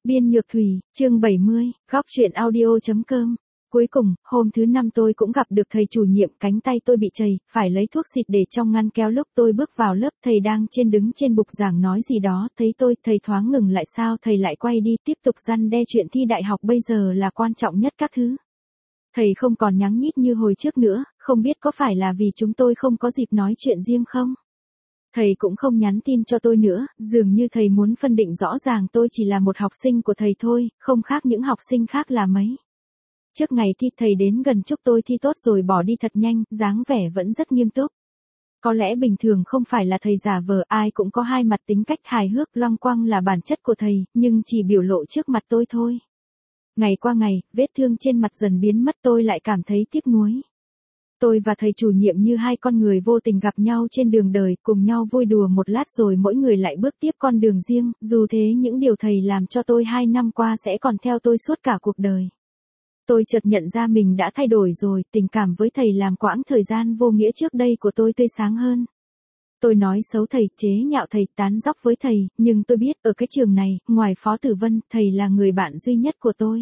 Biên Nhược Thủy, chương 70, góc truyện audio.com. Cuối cùng, hôm thứ 5 tôi cũng gặp được thầy chủ nhiệm, cánh tay tôi bị trầy, phải lấy thuốc xịt để trong ngăn kéo. Lúc tôi bước vào lớp, thầy đang đứng trên bục giảng nói gì đó, thấy tôi, thầy thoáng ngừng lại. Sao thầy lại quay đi, tiếp tục răn đe chuyện thi đại học bây giờ là quan trọng nhất các thứ. Thầy không còn nhắng nhít như hồi trước nữa, không biết có phải là vì chúng tôi không có dịp nói chuyện riêng không? Thầy cũng không nhắn tin cho tôi nữa, dường như thầy muốn phân định rõ ràng tôi chỉ là một học sinh của thầy thôi, không khác những học sinh khác là mấy. Trước ngày thi thầy đến gần chúc tôi thi tốt rồi bỏ đi thật nhanh, dáng vẻ vẫn rất nghiêm túc. Có lẽ bình thường không phải là thầy giả vờ, ai cũng có hai mặt, tính cách hài hước loanh quanh là bản chất của thầy, nhưng chỉ biểu lộ trước mặt tôi thôi. Ngày qua ngày, vết thương trên mặt dần biến mất, tôi lại cảm thấy tiếc nuối. Tôi và thầy chủ nhiệm như hai con người vô tình gặp nhau trên đường đời, cùng nhau vui đùa một lát rồi mỗi người lại bước tiếp con đường riêng, dù thế những điều thầy làm cho tôi 2 năm qua sẽ còn theo tôi suốt cả cuộc đời. Tôi chợt nhận ra mình đã thay đổi rồi, tình cảm với thầy làm quãng thời gian vô nghĩa trước đây của tôi tươi sáng hơn. Tôi nói xấu thầy, chế nhạo thầy, tán dóc với thầy, nhưng tôi biết ở cái trường này, ngoài Phó Tử Vân, thầy là người bạn duy nhất của tôi.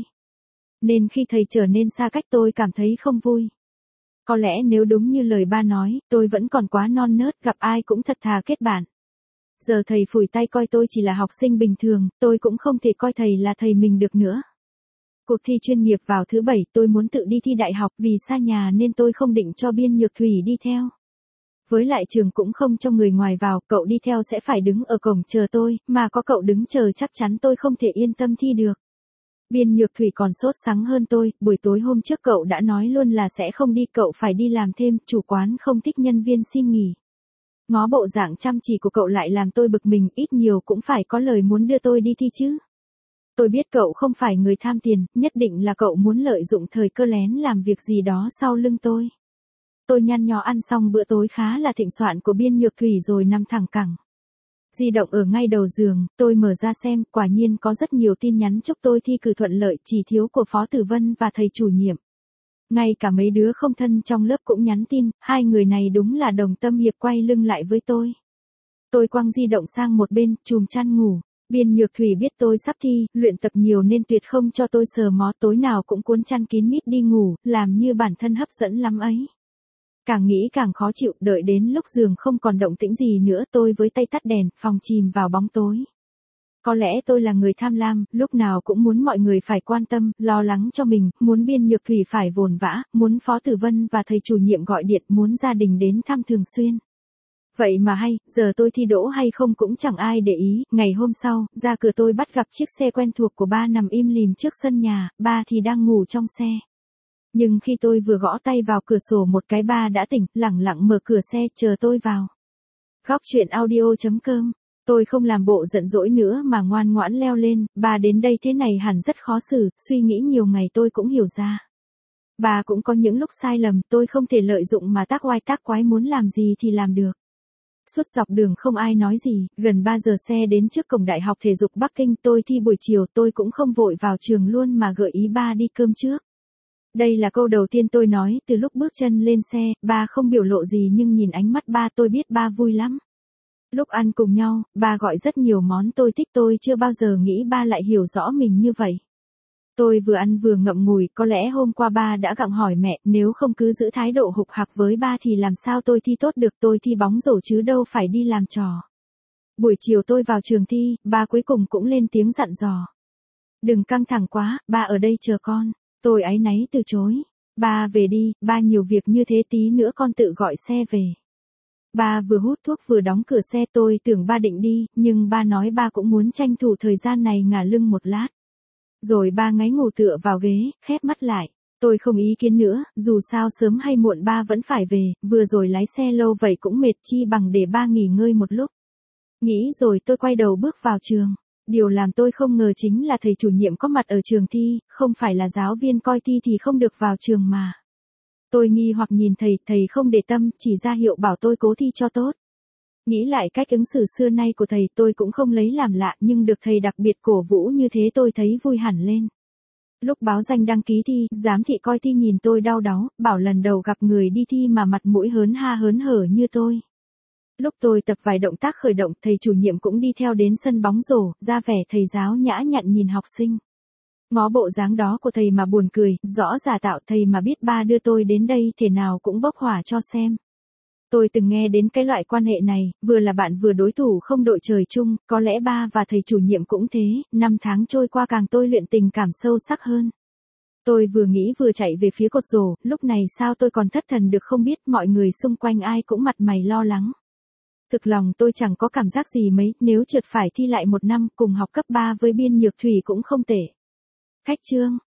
Nên khi thầy trở nên xa cách tôi cảm thấy không vui. Có lẽ nếu đúng như lời ba nói, tôi vẫn còn quá non nớt, gặp ai cũng thật thà kết bạn. Giờ thầy phủi tay coi tôi chỉ là học sinh bình thường, tôi cũng không thể coi thầy là thầy mình được nữa. Cuộc thi chuyên nghiệp vào thứ 7, tôi muốn tự đi thi đại học, vì xa nhà nên tôi không định cho Biên Nhược Thủy đi theo. Với lại trường cũng không cho người ngoài vào, cậu đi theo sẽ phải đứng ở cổng chờ tôi, mà có cậu đứng chờ chắc chắn tôi không thể yên tâm thi được. Biên Nhược Thủy còn sốt sắng hơn tôi, buổi tối hôm trước cậu đã nói luôn là sẽ không đi, cậu phải đi làm thêm, chủ quán không thích nhân viên xin nghỉ. Ngó bộ dạng chăm chỉ của cậu lại làm tôi bực mình, ít nhiều cũng phải có lời muốn đưa tôi đi thi chứ. Tôi biết cậu không phải người tham tiền, nhất định là cậu muốn lợi dụng thời cơ lén làm việc gì đó sau lưng tôi. Tôi nhăn nhó ăn xong bữa tối khá là thịnh soạn của Biên Nhược Thủy rồi nằm thẳng cẳng. Di động ở ngay đầu giường, tôi mở ra xem, quả nhiên có rất nhiều tin nhắn chúc tôi thi cử thuận lợi, chỉ thiếu của Phó Tử Vân và thầy chủ nhiệm. Ngay cả mấy đứa không thân trong lớp cũng nhắn tin, hai người này đúng là đồng tâm hiệp, quay lưng lại với tôi. Tôi quăng di động sang một bên, chùm chăn ngủ. Biên Nhược Thủy biết tôi sắp thi, luyện tập nhiều nên tuyệt không cho tôi sờ mó, tối nào cũng cuốn chăn kín mít đi ngủ, làm như bản thân hấp dẫn lắm ấy. Càng nghĩ càng khó chịu, đợi đến lúc giường không còn động tĩnh gì nữa, tôi với tay tắt đèn, phòng chìm vào bóng tối. Có lẽ tôi là người tham lam, lúc nào cũng muốn mọi người phải quan tâm, lo lắng cho mình, muốn Biên Nhược Thủy phải vồn vã, muốn Phó Tử Vân và thầy chủ nhiệm gọi điện, muốn gia đình đến thăm thường xuyên. Vậy mà hay, giờ tôi thi đỗ hay không cũng chẳng ai để ý. Ngày hôm sau, ra cửa tôi bắt gặp chiếc xe quen thuộc của ba nằm im lìm trước sân nhà, ba thì đang ngủ trong xe. Nhưng khi tôi vừa gõ tay vào cửa sổ một cái, ba đã tỉnh, lẳng lặng mở cửa xe chờ tôi vào. Góc truyện audio.com. Tôi không làm bộ giận dỗi nữa mà ngoan ngoãn leo lên, ba đến đây thế này hẳn rất khó xử, suy nghĩ nhiều ngày tôi cũng hiểu ra. Ba cũng có những lúc sai lầm, tôi không thể lợi dụng mà tác oai tác quái, muốn làm gì thì làm được. Suốt dọc đường không ai nói gì, gần 3 giờ xe đến trước cổng Đại học Thể dục Bắc Kinh, tôi thi buổi chiều, tôi cũng không vội vào trường luôn mà gợi ý ba đi cơm trước. Đây là câu đầu tiên tôi nói từ lúc bước chân lên xe, ba không biểu lộ gì nhưng nhìn ánh mắt ba tôi biết ba vui lắm. Lúc ăn cùng nhau, ba gọi rất nhiều món tôi thích, tôi chưa bao giờ nghĩ ba lại hiểu rõ mình như vậy. Tôi vừa ăn vừa ngậm ngùi, có lẽ hôm qua ba đã gặng hỏi mẹ, nếu không cứ giữ thái độ hục hặc với ba thì làm sao tôi thi tốt được, tôi thi bóng rổ chứ đâu phải đi làm trò. Buổi chiều tôi vào trường thi, ba cuối cùng cũng lên tiếng dặn dò. Đừng căng thẳng quá, ba ở đây chờ con. Tôi áy náy từ chối. Ba về đi, ba nhiều việc như thế, tí nữa con tự gọi xe về. Ba vừa hút thuốc vừa đóng cửa xe, tôi tưởng ba định đi, nhưng ba nói ba cũng muốn tranh thủ thời gian này ngả lưng một lát. Rồi ba ngáy ngủ tựa vào ghế, khép mắt lại. Tôi không ý kiến nữa, dù sao sớm hay muộn ba vẫn phải về, vừa rồi lái xe lâu vậy cũng mệt, chi bằng để ba nghỉ ngơi một lúc. Nghĩ rồi tôi quay đầu bước vào trường. Điều làm tôi không ngờ chính là thầy chủ nhiệm có mặt ở trường thi, không phải là giáo viên coi thi thì không được vào trường mà. Tôi nghi hoặc nhìn thầy, thầy không để tâm, chỉ ra hiệu bảo tôi cố thi cho tốt. Nghĩ lại cách ứng xử xưa nay của thầy, tôi cũng không lấy làm lạ, nhưng được thầy đặc biệt cổ vũ như thế tôi thấy vui hẳn lên. Lúc báo danh đăng ký thi, giám thị coi thi nhìn tôi đau đáu, bảo lần đầu gặp người đi thi mà mặt mũi hớn ha hớn hở như tôi. Lúc tôi tập vài động tác khởi động, thầy chủ nhiệm cũng đi theo đến sân bóng rổ, ra vẻ thầy giáo nhã nhặn nhìn học sinh. Ngó bộ dáng đó của thầy mà buồn cười, rõ giả tạo, thầy mà biết ba đưa tôi đến đây thể nào cũng bốc hỏa cho xem. Tôi từng nghe đến cái loại quan hệ này, vừa là bạn vừa đối thủ không đội trời chung, có lẽ ba và thầy chủ nhiệm cũng thế, năm tháng trôi qua càng tôi luyện tình cảm sâu sắc hơn. Tôi vừa nghĩ vừa chạy về phía cột rổ, lúc này sao tôi còn thất thần được không biết, mọi người xung quanh ai cũng mặt mày lo lắng. Thực lòng tôi chẳng có cảm giác gì mấy, nếu trượt phải thi lại một năm, cùng học cấp 3 với Biên Nhược Thủy cũng không tệ. Khách trương.